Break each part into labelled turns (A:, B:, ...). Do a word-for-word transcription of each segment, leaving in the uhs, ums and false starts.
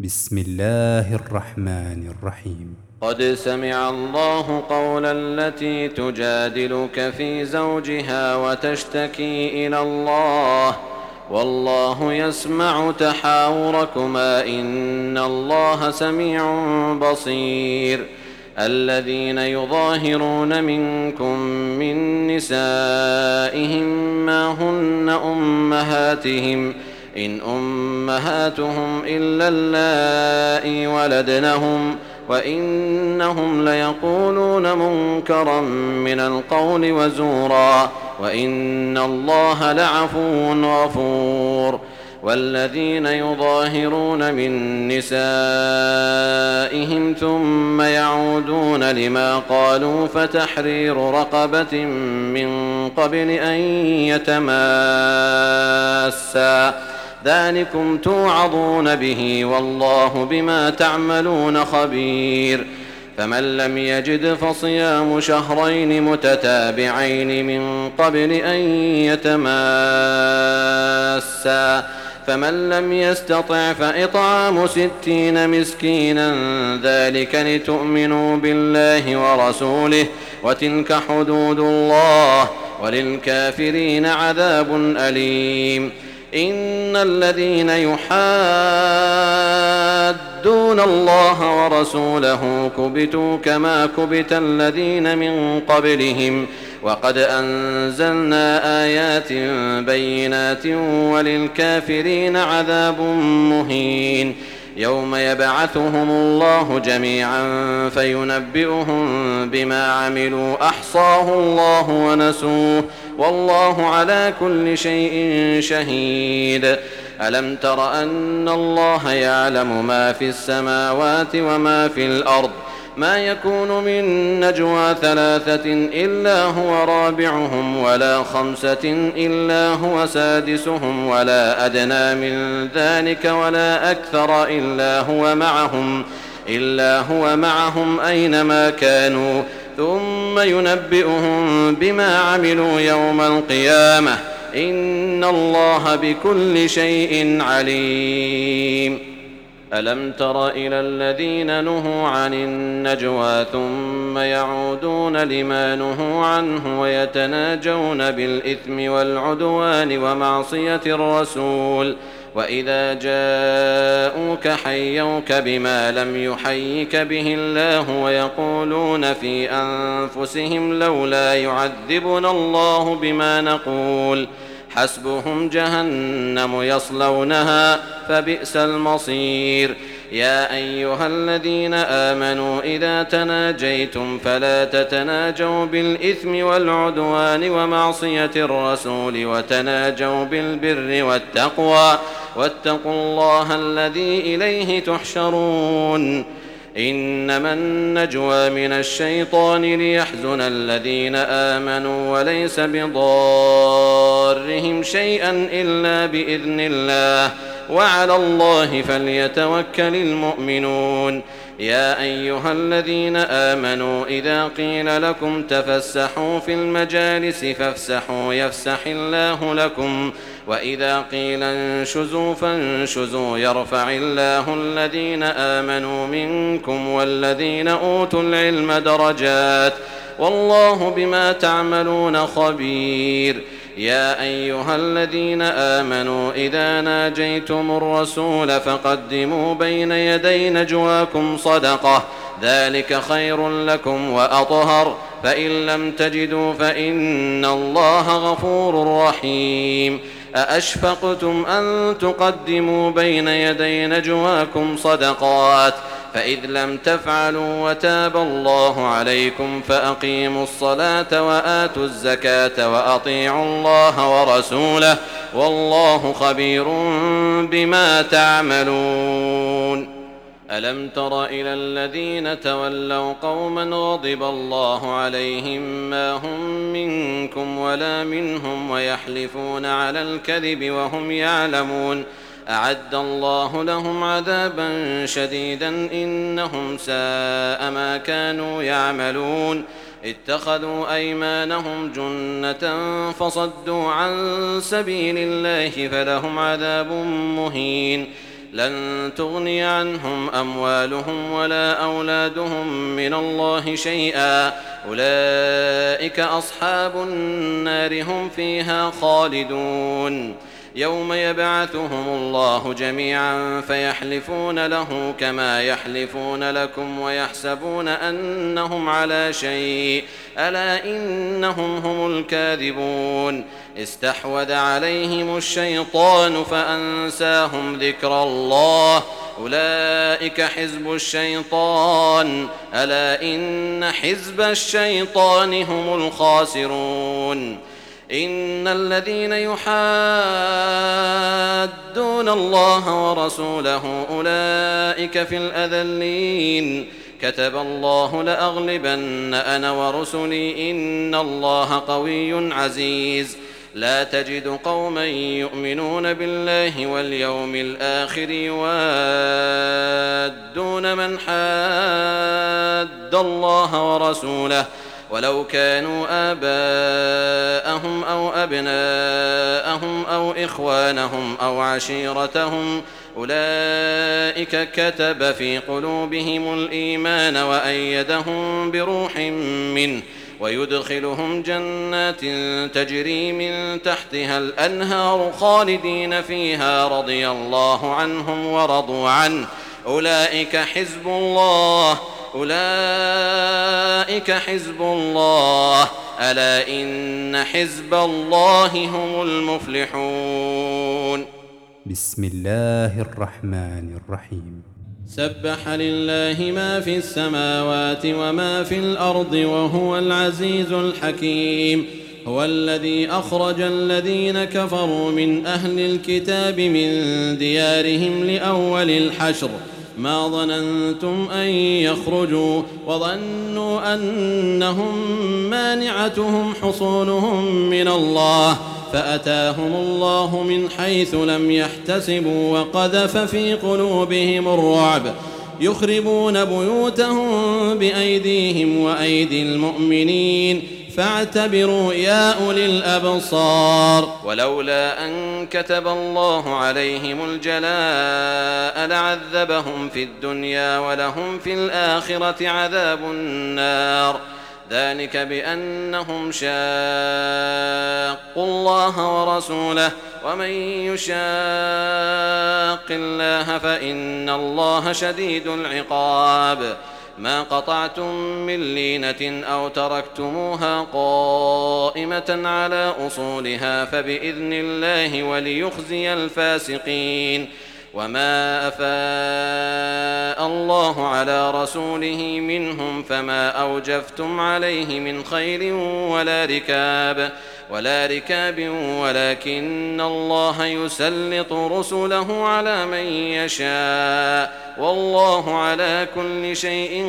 A: بسم الله الرحمن الرحيم.
B: قد سمع الله قول التي تجادلك في زوجها وتشتكي إلى الله والله يسمع تحاوركما إن الله سميع بصير. الذين يظاهرون منكم من نسائهم ما هن أمهاتهم إن أمهاتهم إلا اللائي ولدنهم وإنهم ليقولون منكرا من القول وزورا وإن الله لعفو غفور. والذين يظاهرون من نسائهم ثم يعودون لما قالوا فتحرير رقبة من قبل أن يتماسا ذلكم توعظون به والله بما تعملون خبير. فمن لم يجد فصيام شهرين متتابعين من قبل أن يتماسا فمن لم يستطع فإطعام ستين مسكينا ذلك لتؤمنوا بالله ورسوله وتلك حدود الله وللكافرين عذاب أليم. إن الذين يحادون الله ورسوله كبتوا كما كبت الذين من قبلهم وقد أنزلنا آيات بينات وللكافرين عذاب مهين. يوم يبعثهم الله جميعا فينبئهم بما عملوا أحصاه الله ونسوه والله على كل شيء شهيد. ألم تر أن الله يعلم ما في السماوات وما في الأرض ما يكون من نجوى ثلاثة إلا هو رابعهم ولا خمسة إلا هو سادسهم ولا أدنى من ذلك ولا أكثر إلا هو معهم إلا هو معهم أينما كانوا ثم ينبئهم بما عملوا يوم القيامة إن الله بكل شيء عليم. ألم تر إلى الذين نهوا عن النجوى ثم يعودون لما نهوا عنه ويتناجون بالإثم والعدوان ومعصية الرسول وإذا جاءوك حيوك بما لم يحيك به الله ويقولون في أنفسهم لولا يعذبنا الله بما نقول حسبهم جهنم يصلونها فبئس المصير. يا أيها الذين آمنوا إذا تناجيتم فلا تتناجوا بالإثم والعدوان ومعصية الرسول وتناجوا بالبر والتقوى واتقوا الله الذي إليه تحشرون. إنما النجوى من الشيطان ليحزن الذين آمنوا وليس بضارهم شيئا إلا بإذن الله وعلى الله فليتوكل المؤمنون. يا أيها الذين آمنوا إذا قيل لكم تفسحوا في المجالس فافسحوا يفسح الله لكم وإذا قيل انشزوا فانشزوا يرفع الله الذين آمنوا منكم والذين أوتوا العلم درجات والله بما تعملون خبير. يا أيها الذين آمنوا إذا ناجيتم الرسول فقدموا بين يدي نجواكم صدقة ذلك خير لكم وأطهر فإن لم تجدوا فإن الله غفور رحيم. أأشفقتم أن تقدموا بين يدي نجواكم صدقات فإذ لم تفعلوا وتاب الله عليكم فأقيموا الصلاة وآتوا الزكاة وأطيعوا الله ورسوله والله خبير بما تعملون. ألم تر إلى الذين تولوا قوما غضب الله عليهم ما هم منكم ولا منهم ويحلفون على الكذب وهم يعلمون أعد الله لهم عذابا شديدا إنهم ساء ما كانوا يعملون. اتخذوا أيمانهم جنة فصدوا عن سبيل الله فلهم عذاب مهين. لن تغني عنهم أموالهم ولا أولادهم من الله شيئا أولئك أصحاب النار هم فيها خالدون يوم يبعثهم الله جميعا فيحلفون له كما يحلفون لكم ويحسبون أنهم على شيء ألا إنهم هم الكاذبون استحوذ عليهم الشيطان فأنساهم ذكر الله أولئك حزب الشيطان ألا إن حزب الشيطان هم الخاسرون إن الذين يحادون الله ورسوله أولئك في الأذلين كتب الله لأغلبن أنا ورسلي إن الله قوي عزيز لا تجد قوما يؤمنون بالله واليوم الآخر يوادون من حاد الله ورسوله ولو كانوا آباءهم أو أبناءهم أو إخوانهم أو عشيرتهم أولئك كتب في قلوبهم الإيمان وأيدهم بروح منه ويدخلهم جنات تجري من تحتها الأنهار خالدين فيها رضي الله عنهم ورضوا عنه أولئك حزب الله أولئك حزب الله ألا إن حزب الله هم المفلحون
A: بسم الله الرحمن الرحيم
B: سبح لله ما في السماوات وما في الأرض وهو العزيز الحكيم هو الذي أخرج الذين كفروا من أهل الكتاب من ديارهم لأول الحشر ما ظننتم أن يخرجوا وظنوا أنهم مانعتهم حصونهم من الله فأتاهم الله من حيث لم يحتسبوا وقذف في قلوبهم الرعب يخربون بيوتهم بأيديهم وأيدي المؤمنين فاعتبروا يا أولي الأبصار ولولا أن كتب الله عليهم الجلاء لعذبهم في الدنيا ولهم في الآخرة عذاب النار ذلك بأنهم شاقوا الله ورسوله ومن يشاق الله فإن الله شديد العقاب ما قطعتم من لينة أو تركتموها قائمة على أصولها فبإذن الله وليخزي الفاسقين وما أفاء الله على رسوله منهم فما أوجفتم عليه من خيل ولا ركاب ولا ركاب ولكن الله يسلط رسله على من يشاء والله على كل شيء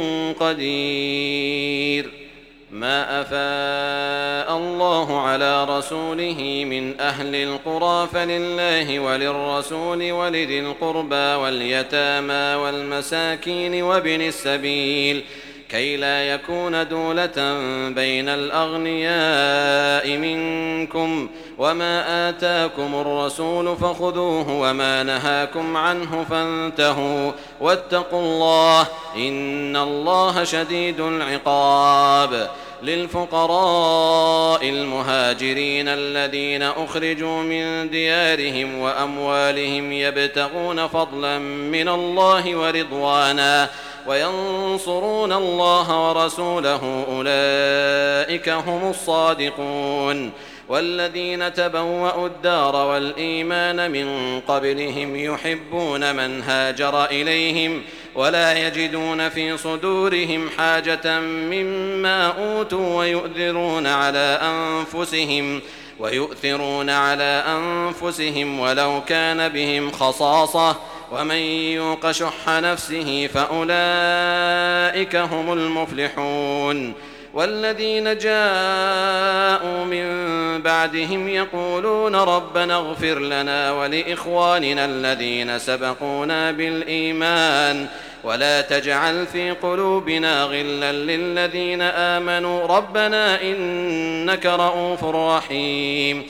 B: قدير ما أفاء الله على رسوله من أهل القرى فلله وللرسول ولذي القربى واليتامى والمساكين وابن السبيل كي لا يكون دولة بين الأغنياء منكم وما آتاكم الرسول فخذوه وما نهاكم عنه فانتهوا واتقوا الله إن الله شديد العقاب للفقراء المهاجرين الذين أخرجوا من ديارهم وأموالهم يبتغون فضلا من الله ورضوانا وينصرون الله ورسوله أولئك هم الصادقون والذين تبوأوا الدار والإيمان من قبلهم يحبون من هاجر إليهم ولا يجدون في صدورهم حاجة مما أوتوا ويؤثرون على أنفسهم ويؤثرون على أنفسهم ولو كان بهم خصاصة ومن يوق شح نفسه فأولئك هم المفلحون والذين جاءوا من بعدهم يقولون ربنا اغفر لنا ولإخواننا الذين سبقونا بالإيمان ولا تجعل في قلوبنا غلا للذين آمنوا ربنا إنك رؤوف رحيم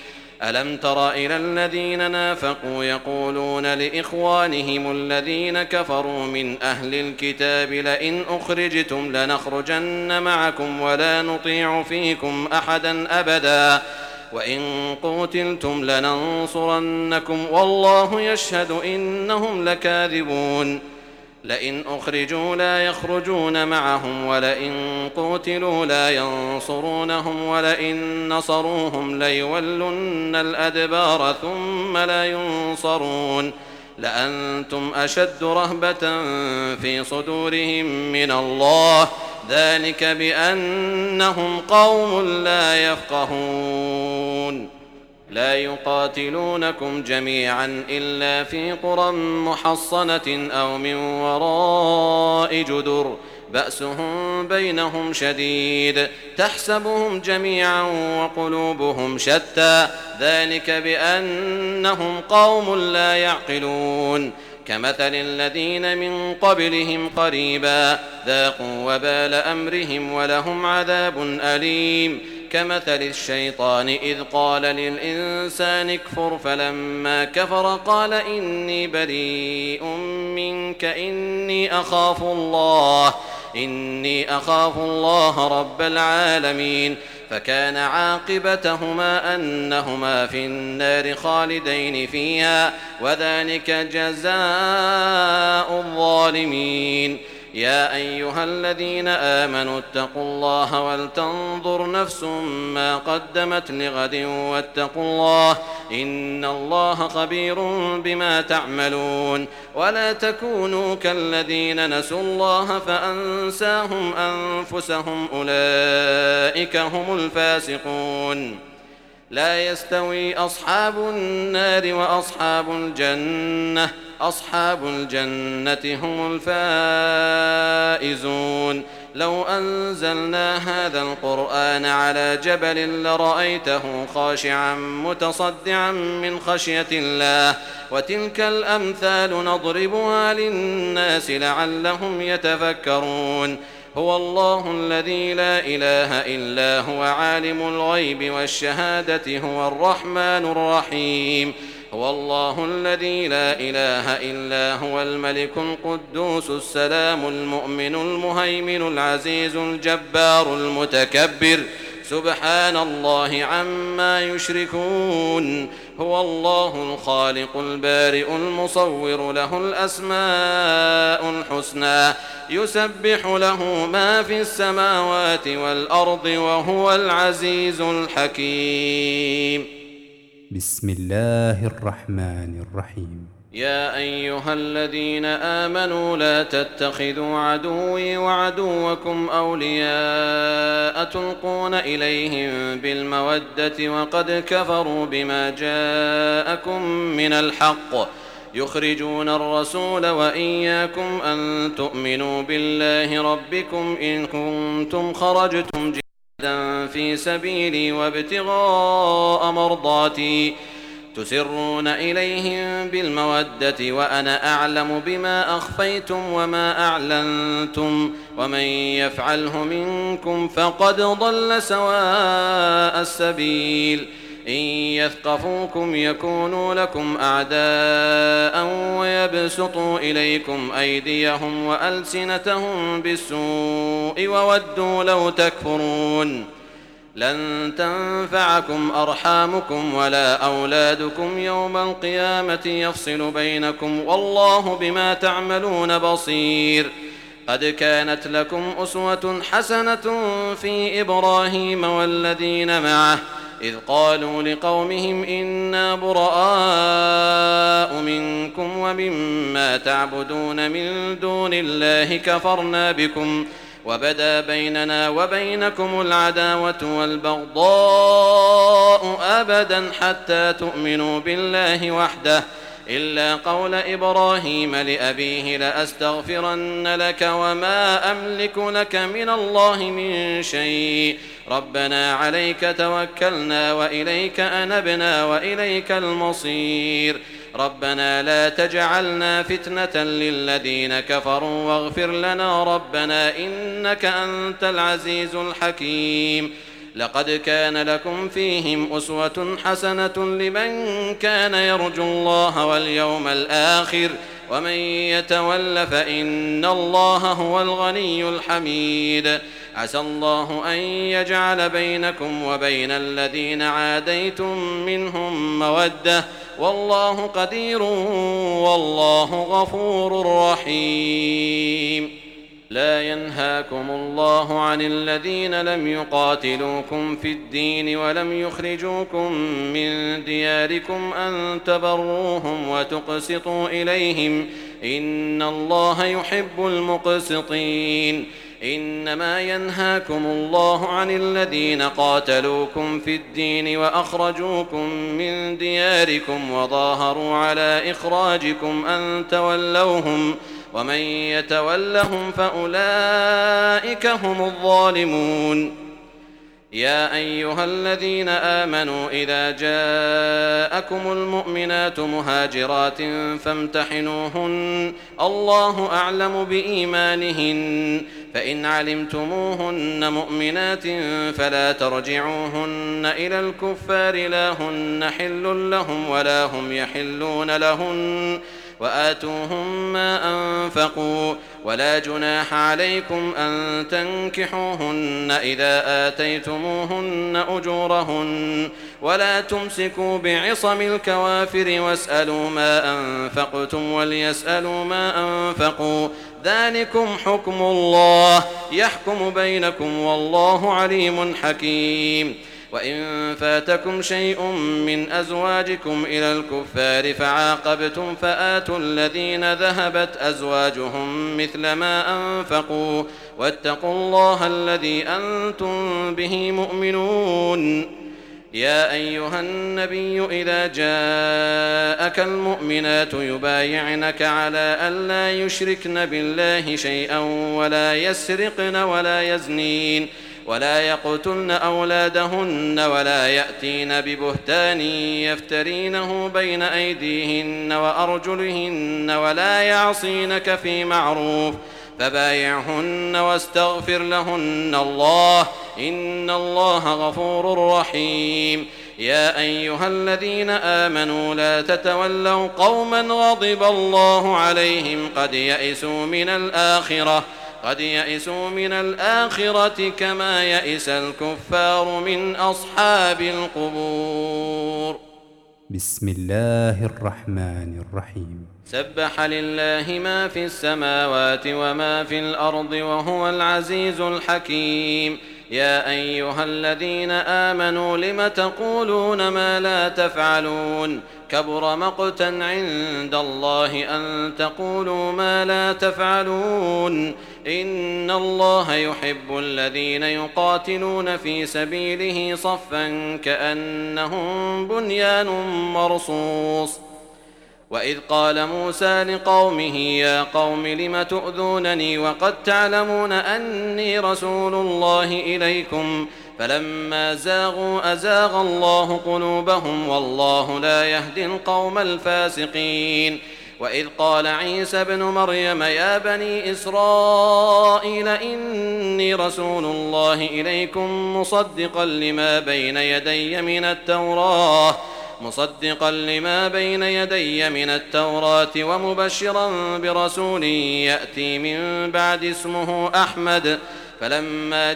B: ألم تر إلى الذين نافقوا يقولون لإخوانهم الذين كفروا من أهل الكتاب لئن أخرجتم لنخرجن معكم ولا نطيع فيكم أحدا أبدا وإن قوتلتم لننصرنكم والله يشهد إنهم لكاذبون لئن أخرجوا لا يخرجون معهم ولئن قوتلوا لا ينصرونهم ولئن نصروهم ليولن الأدبار ثم لا ينصرون لأنتم أشد رهبة في صدورهم من الله ذلك بأنهم قوم لا يفقهون لا يقاتلونكم جميعا إلا في قرى محصنة أو من وراء جدر بأسهم بينهم شديد تحسبهم جميعا وقلوبهم شتى ذلك بأنهم قوم لا يعقلون كمثل الذين من قبلهم قريبا ذاقوا وبال أمرهم ولهم عذاب أليم كمثل الشيطان إذ قال للإنسان اكفر فلما كفر قال إني بريء منك إني أخاف الله إني أخاف الله رب العالمين فكان عاقبتهما أنهما في النار خالدين فيها وذلك جزاء الظالمين يا أيها الذين آمنوا اتقوا الله ولتنظر نفس ما قدمت لغد واتقوا الله إن الله خبير بما تعملون ولا تكونوا كالذين نسوا الله فأنساهم أنفسهم أولئك هم الفاسقون لا يستوي أصحاب النار وأصحاب الجنة أصحاب الجنة هم الفائزون لو أنزلنا هذا القرآن على جبل لرأيته خاشعا متصدعا من خشية الله وتلك الأمثال نضربها للناس لعلهم يتفكرون هو الله الذي لا إله إلا هو عالم الغيب والشهادة هو الرحمن الرحيم هو الله الذي لا إله إلا هو الملك القدوس السلام المؤمن المهيمن العزيز الجبار المتكبر سبحان الله عما يشركون هو الله الخالق البارئ المصور له الأسماء الحسنى يسبح له ما في السماوات والأرض وهو العزيز الحكيم
A: بسم الله الرحمن الرحيم
B: يا أيها الذين آمنوا لا تتخذوا عدوي وعدوكم أولياء تلقون إليهم بالمودة وقد كفروا بما جاءكم من الحق يخرجون الرسول وإياكم أن تؤمنوا بالله ربكم إن كنتم خرجتم جهادا في سبيلي وابتغاء مرضاتي تسرون إليهم بالمودة وأنا أعلم بما أخفيتم وما أعلنتم ومن يفعله منكم فقد ضل سواء السبيل إن يثقفوكم يكونوا لكم أعداء ويبسطوا إليكم أيديهم وألسنتهم بالسوء وودوا لو تكفرون لن تنفعكم أرحامكم ولا أولادكم يوم القيامة يفصل بينكم والله بما تعملون بصير قد كانت لكم أسوة حسنة في إبراهيم والذين معه إذ قالوا لقومهم إنا براء منكم ومما تعبدون من دون الله كفرنا بكم وبدا بيننا وبينكم العداوة والبغضاء أبدا حتى تؤمنوا بالله وحده إلا قول إبراهيم لأبيه لأستغفرن لك وما أملك لك من الله من شيء ربنا عليك توكلنا وإليك أنبنا وإليك المصير ربنا لا تجعلنا فتنة للذين كفروا واغفر لنا ربنا إنك أنت العزيز الحكيم لقد كان لكم فيهم أسوة حسنة لمن كان يرجو الله واليوم الآخر ومن يتول فإن الله هو الغني الحميد. عسى الله أن يجعل بينكم وبين الذين عاديتم منهم مودة والله قدير والله غفور رحيم. لا ينهاكم الله عن الذين لم يقاتلوكم في الدين ولم يخرجوكم من دياركم أن تبروهم وتقسطوا إليهم إن الله يحب المقسطين. إنما ينهاكم الله عن الذين قاتلوكم في الدين وأخرجوكم من دياركم وظاهروا على إخراجكم أن تولوهم ومن يتولهم فأولئك هم الظالمون. يا أيها الذين آمنوا إذا جاءكم المؤمنات مهاجرات فامتحنوهن الله أعلم بإيمانهن فإن علمتموهن مؤمنات فلا ترجعوهن إلى الكفار لا هن حل لهم ولا هم يحلون لهن وآتوهم ما أنفقوا ولا جناح عليكم أن تنكحوهن إذا آتيتموهن أجورهن ولا تمسكوا بعصم الكوافر واسألوا ما أنفقتم وليسألوا ما أنفقوا ذلكم حكم الله يحكم بينكم والله عليم حكيم. وإن فاتكم شيء من أزواجكم إلى الكفار فعاقبتم فآتوا الذين ذهبت أزواجهم مثل ما أنفقوا واتقوا الله الذي أنتم به مؤمنون. يا أيها النبي إذا جاءك المؤمنات يبايعنك على ألا يشركن بالله شيئا ولا يسرقن ولا يزنين ولا يقتلن أولادهن ولا يأتين ببهتان يفترينه بين أيديهن وأرجلهن ولا يعصينك في معروف فبايعهن واستغفر لهن الله إن الله غفور رحيم. يا أيها الذين آمنوا لا تتولوا قوما غضب الله عليهم قد يئسوا من الآخرة قد يئسوا من الآخرة كما يئس الكفار من أصحاب القبور.
A: بسم الله الرحمن الرحيم.
B: سبح لله ما في السماوات وما في الأرض وهو العزيز الحكيم. يا أيها الذين آمنوا لم تقولون ما لا تفعلون كبر مقتا عند الله أن تقولوا ما لا تفعلون إن الله يحب الذين يقاتلون في سبيله صفا كأنهم بنيان مرصوص. وإذ قال موسى لقومه يا قوم لم تؤذونني وقد تعلمون أني رسول الله إليكم فلما زاغوا أزاغ الله قلوبهم والله لا يهدي القوم الفاسقين. وإذ قال عيسى ابن مريم يا بني إسرائيل إني رسول الله إليكم مصدقا لما بين يدي من التوراة مصدقا لما بين يدي من التوراة ومبشرا برسول يأتي من بعد اسمه أحمد فلما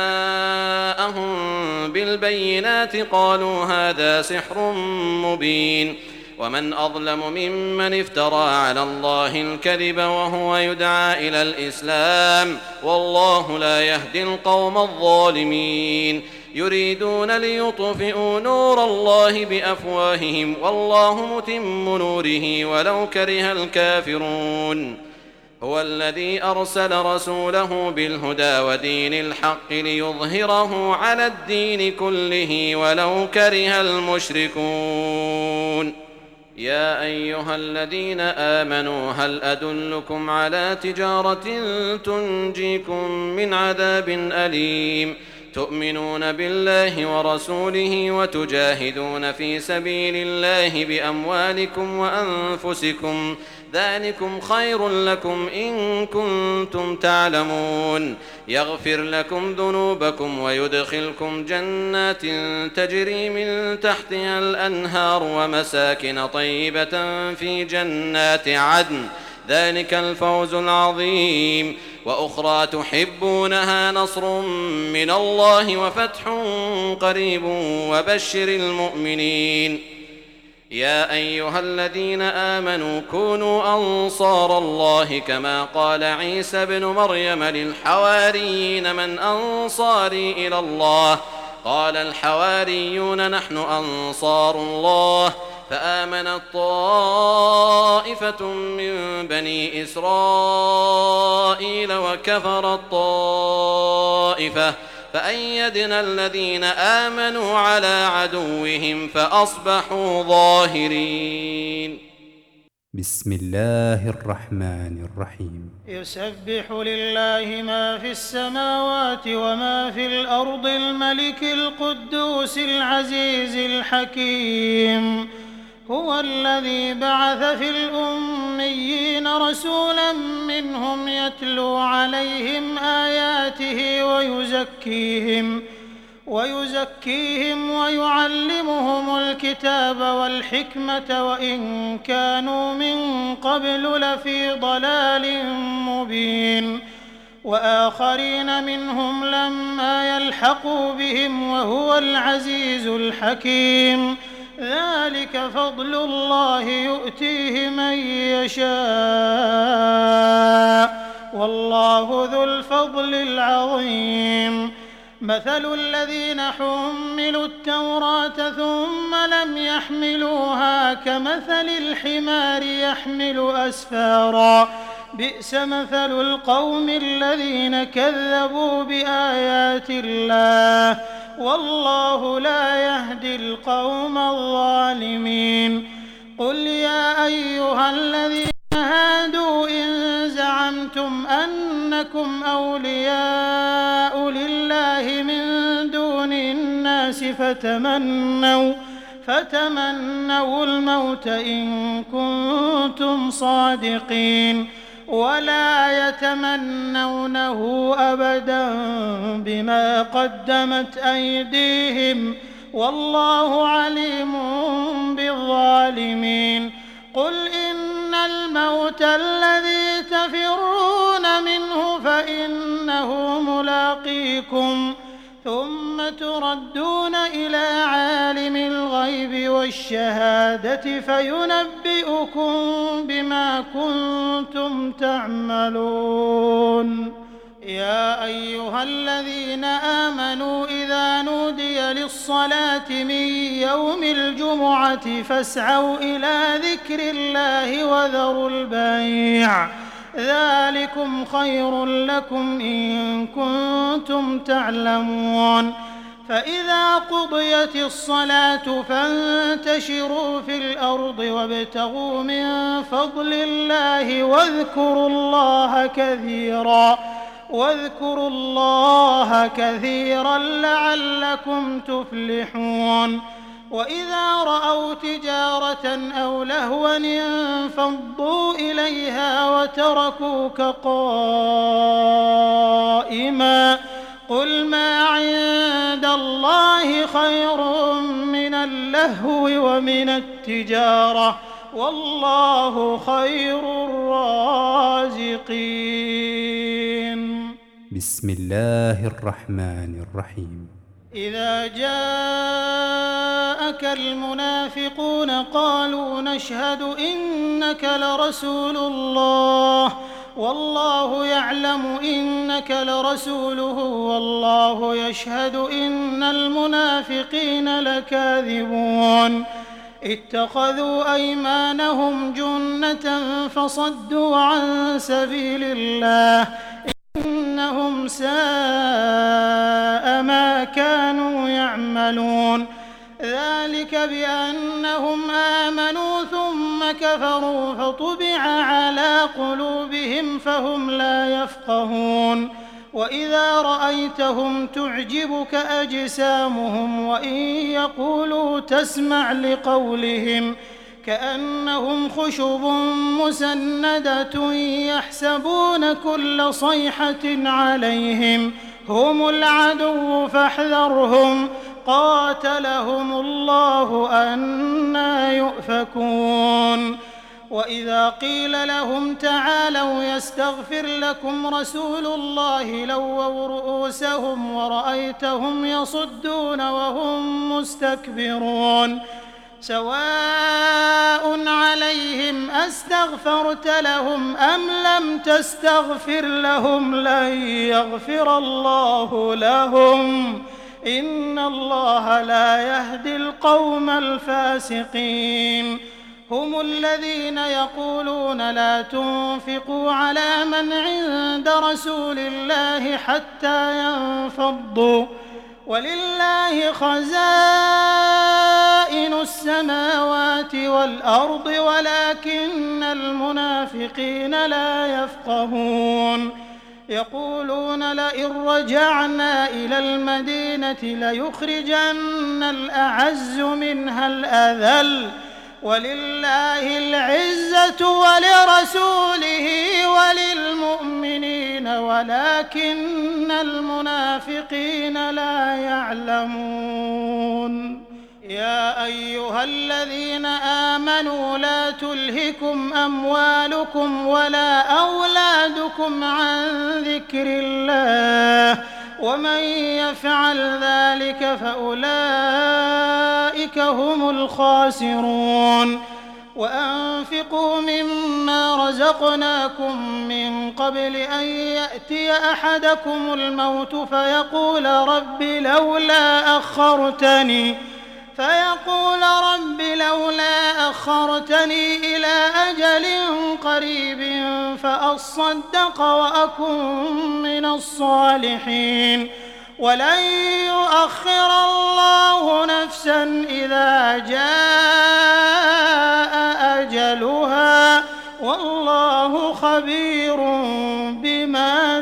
B: جاءهم بالبينات قالوا هذا سحر مبين. ومن أظلم ممن افترى على الله الكذب وهو يدعى إلى الإسلام والله لا يهدي القوم الظالمين. يريدون ليطفئوا نور الله بأفواههم والله متم نوره ولو كره الكافرون. هو الذي أرسل رسوله بالهدى ودين الحق ليظهره على الدين كله ولو كره المشركون. يا أيها الذين آمنوا هل أدلكم على تجارة تنجيكم من عذاب أليم تؤمنون بالله ورسوله وتجاهدون في سبيل الله بأموالكم وأنفسكم ذلكم خير لكم إن كنتم تعلمون. يغفر لكم ذنوبكم ويدخلكم جنات تجري من تحتها الأنهار ومساكن طيبة في جنات عدن، ذلك الفوز العظيم. وأخرى تحبونها، نصر من الله وفتح قريب وبشر المؤمنين. يا أيها الذين آمنوا كونوا أنصار الله كما قال عيسى ابن مريم للحواريين من أنصاري إلى الله؟ قال الحواريون نحن أنصار الله. فآمنت طائفة من بني إسرائيل وكفرت طائفة فأيدنا الذين آمنوا على عدوهم فأصبحوا ظاهرين.
A: بسم الله الرحمن الرحيم.
C: يسبح لله ما في السماوات وما في الأرض الملك القدوس العزيز الحكيم. هو الذي بعث في الأميين رسولا منهم يتلو عليهم آياته ويزكيهم ويزكيهم ويعلمهم الكتاب والحكمة وإن كانوا من قبل لفي ضلال مبين. وآخرين منهم لما يلحقوا بهم وهو العزيز الحكيم. ذلك فضل الله يؤتيه من يشاء والله ذو الفضل العظيم. مثل الذين حملوا التوراة ثم لم يحملوها كمثل الحمار يحمل أسفارا بئس مثل القوم الذين كذبوا بآيات الله والله لا يهدي القوم الظالمين. قل يا أيها الذين هادوا إن زعمتم أنكم أولياء لله من دون الناس فتمنوا فتمنوا الموت إن كنتم صادقين ولا يتمنونه أبدا بما قدمت أيديهم والله عليم بالظالمين. قل إن الموت الذي تفرون منه فإنه ملاقيكم ثم تردون إلى عالم الغيب والشهادة فينبئكم بما كنتم تعملون. يا أيها الذين آمنوا إذا نودي للصلاة من يوم الجمعة فاسعوا إلى ذكر الله وذروا البيع ذلكم خير لكم إن كنتم تعلمون. فإذا قضيت الصلاة فانتشروا في الأرض وابتغوا من فضل الله واذكروا الله كثيرا واذكروا الله كثيرا لعلكم تفلحون. وإذا رأوا تجارة أو لهوا انفضوا إليها وتركوك قائما قل ما عند الله خير من اللهو ومن التجارة والله خير الرازقين.
A: بسم الله الرحمن الرحيم.
C: إذا جاءك المنافقون قالوا نشهد إنك لرسول الله والله يعلم إنك لرسوله والله يشهد إن المنافقين لكاذبون. اتخذوا أيمانهم جنة فصدوا عن سبيل الله إنهم ساء ما كانوا يعملون. ذلك بأنهم آمنوا ثم كفروا فطبع على قلوبهم فهم لا يفقهون. وإذا رأيتهم تعجبك أجسامهم وإن يقولوا تسمع لقولهم كأنهم خشب مسندة يحسبون كل صيحة عليهم هم العدو فاحذرهم قاتلهم الله أنى يؤفكون وإذا قيل لهم تعالوا يستغفر لكم رسول الله لووا رؤوسهم ورأيتهم يصدون وهم مستكبرون سواء عليهم أستغفرت لهم أم لم تستغفر لهم لن يغفر الله لهم إن الله لا يهدي القوم الفاسقين هم الذين يقولون لا تنفقوا على من عند رسول الله حتى ينفضوا ولله خزائن السماوات والأرض ولكن المنافقين لا يفقهون يقولون لئن رجعنا إلى المدينة ليخرجن الأعز منها الأذل ولله العزة ولرسوله وللمؤمنين ولكن المنافقين لا يعلمون يا أيها الذين آمنوا لا تلهكم أموالكم ولا أولادكم عن ذكر الله ومن يفعل ذلك فأولئك هم الخاسرون وأنفقوا مما رزقناكم من قبل أن يأتي أحدكم الموت فيقول رب لولا أخرتني فيقول رب لولا أخرتني إلى أجل قريب فأصدق وأكن من الصالحين ولن يؤخر الله نفسا إذا جاء أجلها والله خبير بما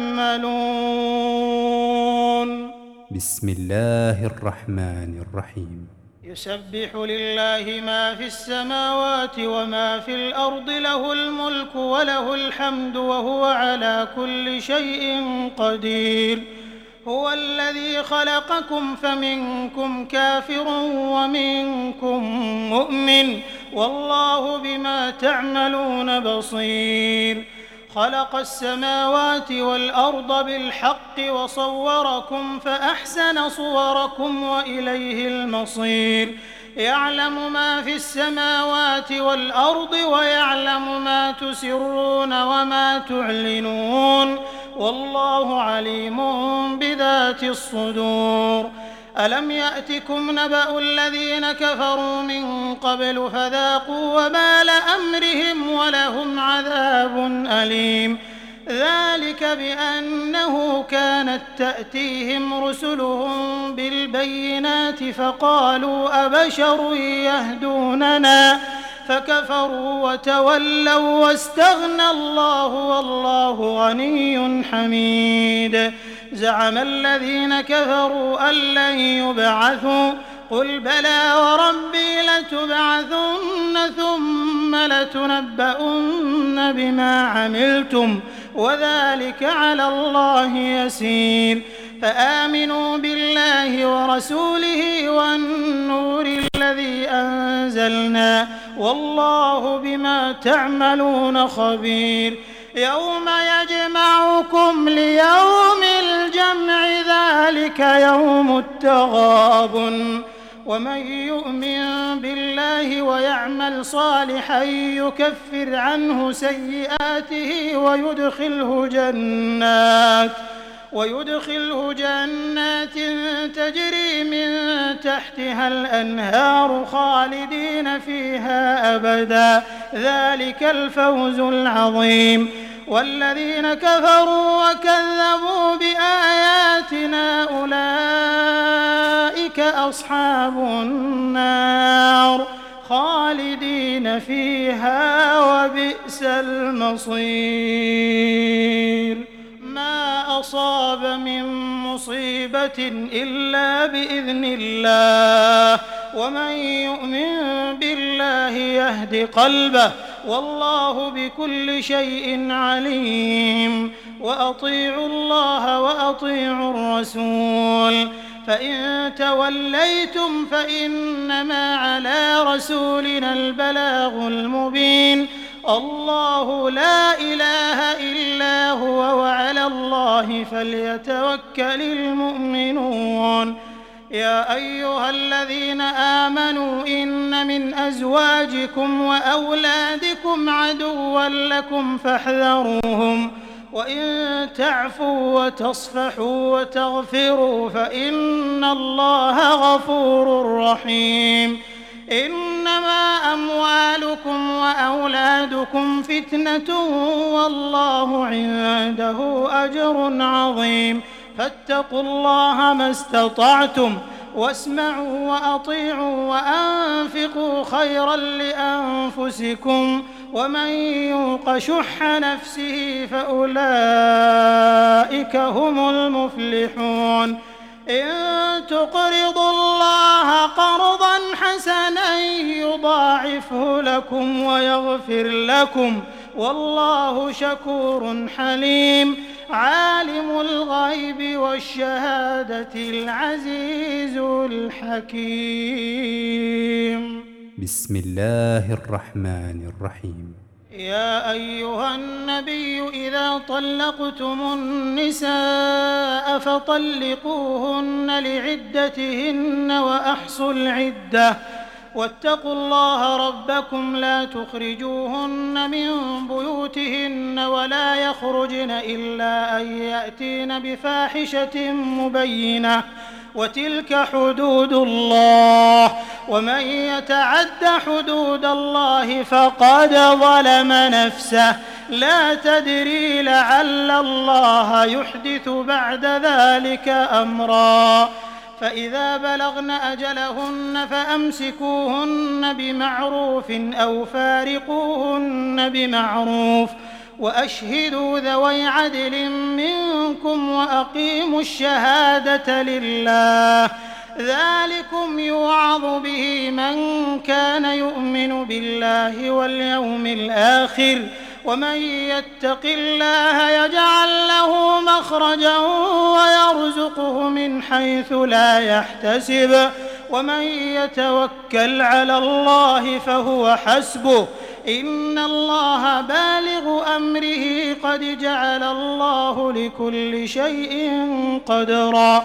C: تعملون
A: بسم الله الرحمن الرحيم
C: يسبح لله ما في السماوات وما في الأرض له الملك وله الحمد وهو على كل شيء قدير هو الذي خلقكم فمنكم كافر ومنكم مؤمن والله بما تعملون بصير خلق السماوات والأرض بالحق وصوركم فأحسن صوركم وإليه المصير يعلم ما في السماوات والأرض ويعلم ما تسرون وما تعلنون والله عليم بذات الصدور ألم يأتكم نبأ الذين كفروا من قبل فذاقوا وبال أمرهم ولهم عذاب أليم ذلك بأنه كانت تأتيهم رسلهم بالبينات فقالوا أبشر يهدوننا فكفروا وتولوا واستغنى الله والله غني حميد زعم الذين كفروا أن لن يبعثوا قل بلى وربي لتبعثن ثم لتنبؤن بما عملتم وذلك على الله يسير فآمنوا بالله ورسوله والنور الذي أنزلنا والله بما تعملون خبير يوم يجمعكم ليوم الجمع ذلك يوم التغابن ومن يؤمن بالله ويعمل صالحا يكفر عنه سيئاته ويدخله جنات ويدخله جنات تجري من تحتها الأنهار خالدين فيها أبدا ذلك الفوز العظيم والذين كفروا وكذبوا بآياتنا أولئك أصحاب النار خالدين فيها وبئس المصير ما أصاب من مصيبة إلا بإذن الله ومن يؤمن بالله يهد قلبه والله بكل شيء عليم وأطيعوا الله وأطيعوا الرسول فإن توليتم فإنما على رسولنا البلاغ المبين الله لا إله إلا هو وعلى الله فليتوكل المؤمنون يا أيها الذين آمنوا إن من أزواجكم وأولادكم عدوا لكم فاحذروهم وإن تعفوا وتصفحوا وتغفروا فإن الله غفور رحيم إنما أموالكم وأولادكم فتنة والله عنده أجر عظيم فاتقوا الله ما استطعتم واسمعوا وأطيعوا وأنفقوا خيرا لأنفسكم ومن يوق شح نفسه فأولئك هم المفلحون إن تقرضوا الله قرضا حسنا يضاعفه لكم ويغفر لكم والله شكور حليم عالم الغيب والشهادة العزيز الحكيم
A: بسم الله الرحمن الرحيم
C: يا أيها النبي إذا طلقتم النساء فطلقوهن لعدتهن وأحصوا العدة واتقوا الله ربكم لا تخرجوهن من بيوتهن ولا يخرجن إلا أن يأتين بفاحشة مبينة وتلك حدود الله ومن يتعد حدود الله فقد ظلم نفسه لا تدري لعل الله يحدث بعد ذلك أمرا فإذا بلغن أجلهن فأمسكوهن بمعروف أو فارقوهن بمعروف وأشهدوا ذوي عدل منكم وأقيموا الشهادة لله ذلكم يوعظ به من كان يؤمن بالله واليوم الآخر ومن يتق الله يجعل له مخرجا ويرزقه من حيث لا يحتسب ومن يتوكل على الله فهو حسبه إن الله بالغ أمره قد جعل الله لكل شيء قدرا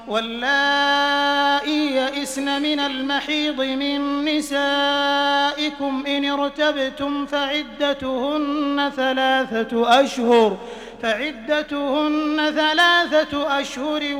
C: واللائي يئسن من المحيض من نسائكم إن ارتبتم فعدتهن ثلاثة أشهر فعدتهن ثلاثة أشهر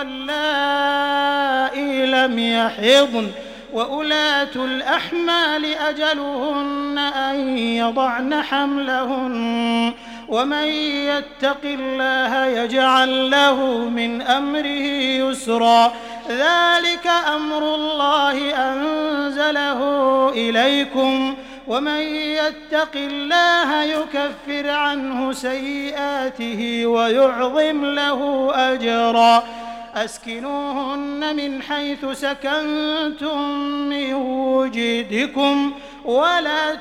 C: واللائي لم يحضن وأولاة الأحمال أجلهن أن يضعن حملهن ومن يتق الله يجعل له من أمره يسرا ذلك أمر الله أنزله إليكم ومن يتق الله يكفر عنه سيئاته ويعظم له أجرا أسكنوهن من حيث سكنتم من وجدكم ولا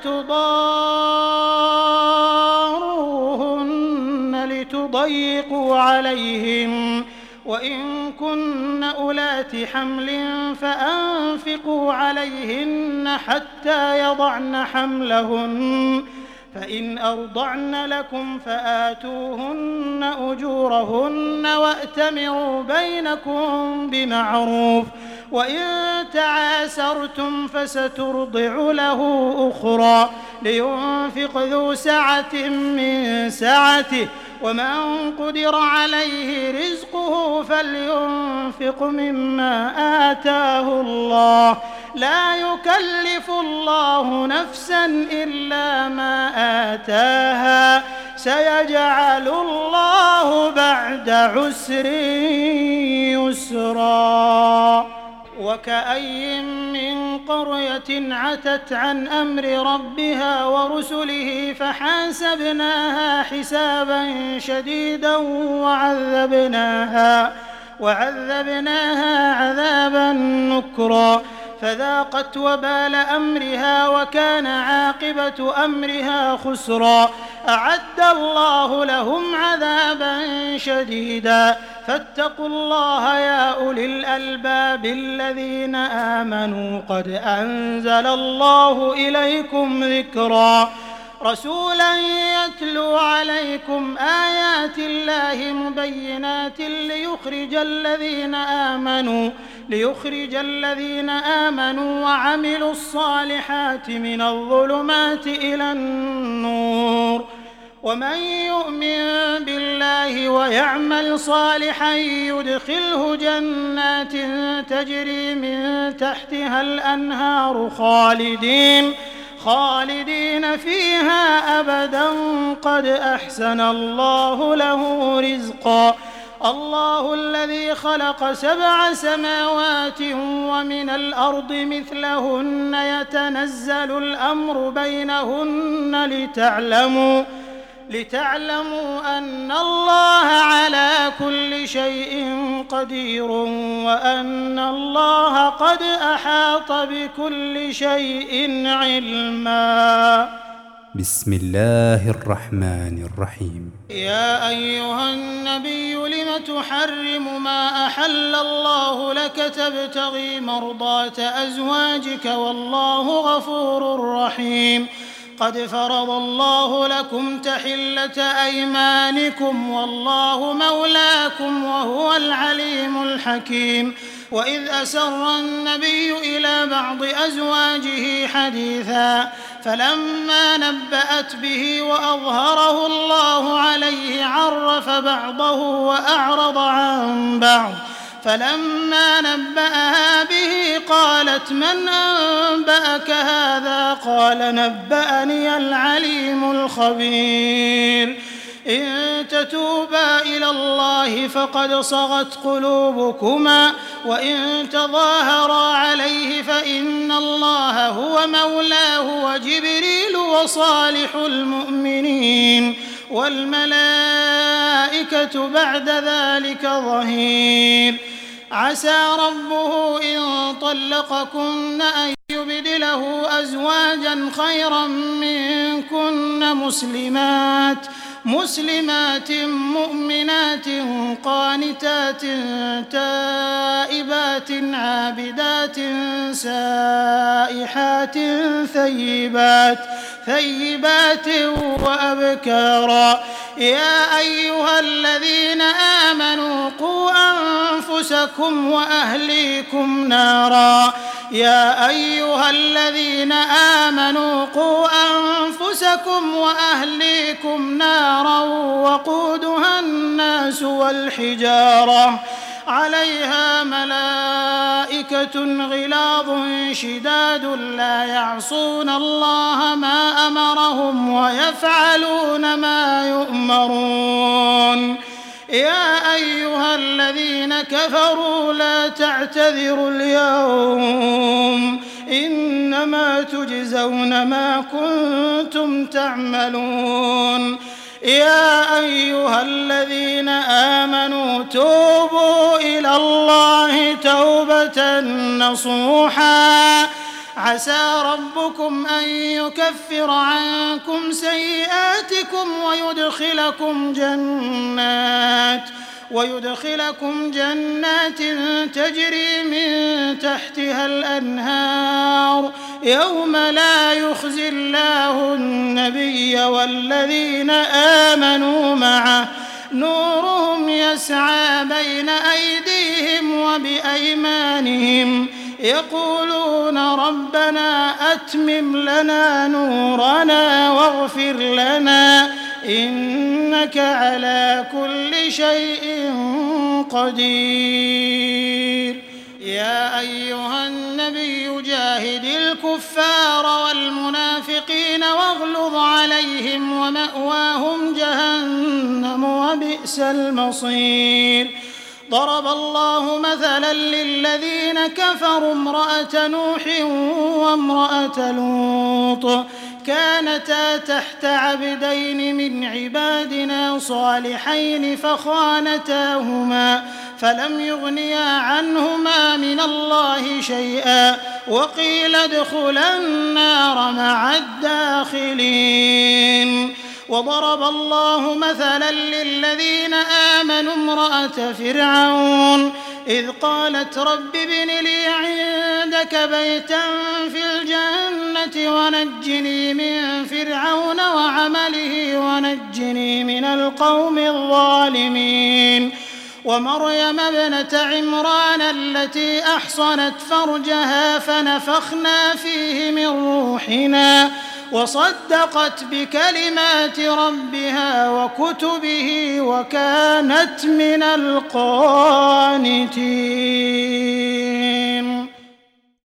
C: تضاروهن لتضيقوا عليهم وإن كن أولات حمل فأنفقوا عليهن حتى يضعن حملهن فإن أرضعن لكم فآتوهن أجورهن وأتمروا بينكم بمعروف وإن تعاسرتم فسترضع له أخرى لينفق ذو سعة من سعته ومن قدر عليه رزقه فلينفق مما آتاه الله لا يكلف الله نفسا إلا ما آتاها سيجعل الله بعد عسر يسرا وكأي من قرية عتت عن أمر ربها ورسله فحاسبناها حسابا شديدا وعذبناها وعذبناها عذابا نكرا فذاقت وبال أمرها وكان عاقبة أمرها خسرا. أعد الله لهم عذابا شديدا فاتقوا الله يا أولي الألباب الذين آمنوا قد أنزل الله إليكم ذكرا رسولا يتلو عليكم آيات الله مبينات ليخرج الذين آمنوا ليخرج الذين آمنوا وعملوا الصالحات من الظلمات إلى النور ومن يؤمن بالله ويعمل صالحا يدخله جنات تجري من تحتها الأنهار خالدين خالدين فيها أبدا قد أحسن الله له رزقا. الله الذي خلق سبع سماوات ومن الأرض مثلهن يتنزل الأمر بينهن لتعلموا لتعلموا أن الله على كل شيء قدير وأن الله قد أحاط بكل شيء علما.
A: بسم الله الرحمن الرحيم.
C: يا أيها النبي لم تحرم ما أحل الله لك تبتغي مرضات أزواجك والله غفور رحيم. قد فرض الله لكم تحلة أيمانكم والله مولاكم وهو العليم الحكيم. وإذ أسر النبي إلى بعض أزواجه حديثا فلما نبأت به وأظهره الله عليه عرف بعضه وأعرض عن بعض فلما نبأها به قالت من أنبأك هذا قال نبأني العليم الخبير. إن تتوبا إلى الله فقد صغت قلوبكما وإن تظاهرا عليه فإن الله هو مولاه وجبريل وصالح المؤمنين والملائكة بعد ذلك ظهير. عسى ربه إن طلقكن أن يبدله أزواجا خيرا منكن مسلمات مسلمات مؤمنات قانتات تائبات عابدات سائحات ثيبات ثيبات وأبكارا. يا أيها الذين آمنوا قوا أنفسكم وأهليكم نارا يا أيها الذين آمنوا قوا أنفسكم وأهليكم نارا وقودها الناس والحجارة عليها ملائكة غلاظ شداد لا يعصون الله ما أمرهم ويفعلون ما يؤمرون. يا أيها الذين كفروا لا تعتذروا اليوم إنما تجزون ما كنتم تعملون. يا أيها الذين آمنوا توبوا إلى الله توبة نصوحا عسى ربكم أن يكفر عنكم سيئاتكم ويدخلكم جنات ويدخلكم جنات تجري من تحتها الأنهار يوم لا يخزي الله النبي والذين آمنوا معه نورهم يسعى بين أيديهم وبأيمانهم يقولون ربنا أتمم لنا نورنا واغفر لنا إنك على كل شيء قدير. يا أيها النبي جاهد الكفار والمنافقين واغلظ عليهم ومأواهم جهنم وبئس المصير. ضرب الله مثلا للذين كفروا امرأة نوح وامرأة لوط كانتا تحت عبدين من عبادنا صالحين فخانتاهما فلم يغنيا عنهما من الله شيئا وقيل ادخلا النار مع الداخلين. وضرب الله مثلا للذين آمنوا امرأة فرعون إذ قالت رب ابن لي عندك بيتا في الجنة ونجني من فرعون وعمله ونجني من القوم الظالمين. ومريم ابنة عمران التي أحصنت فرجها فنفخنا فيه من روحنا وصدقت بكلمات ربها وكتبه وكانت من القانتين.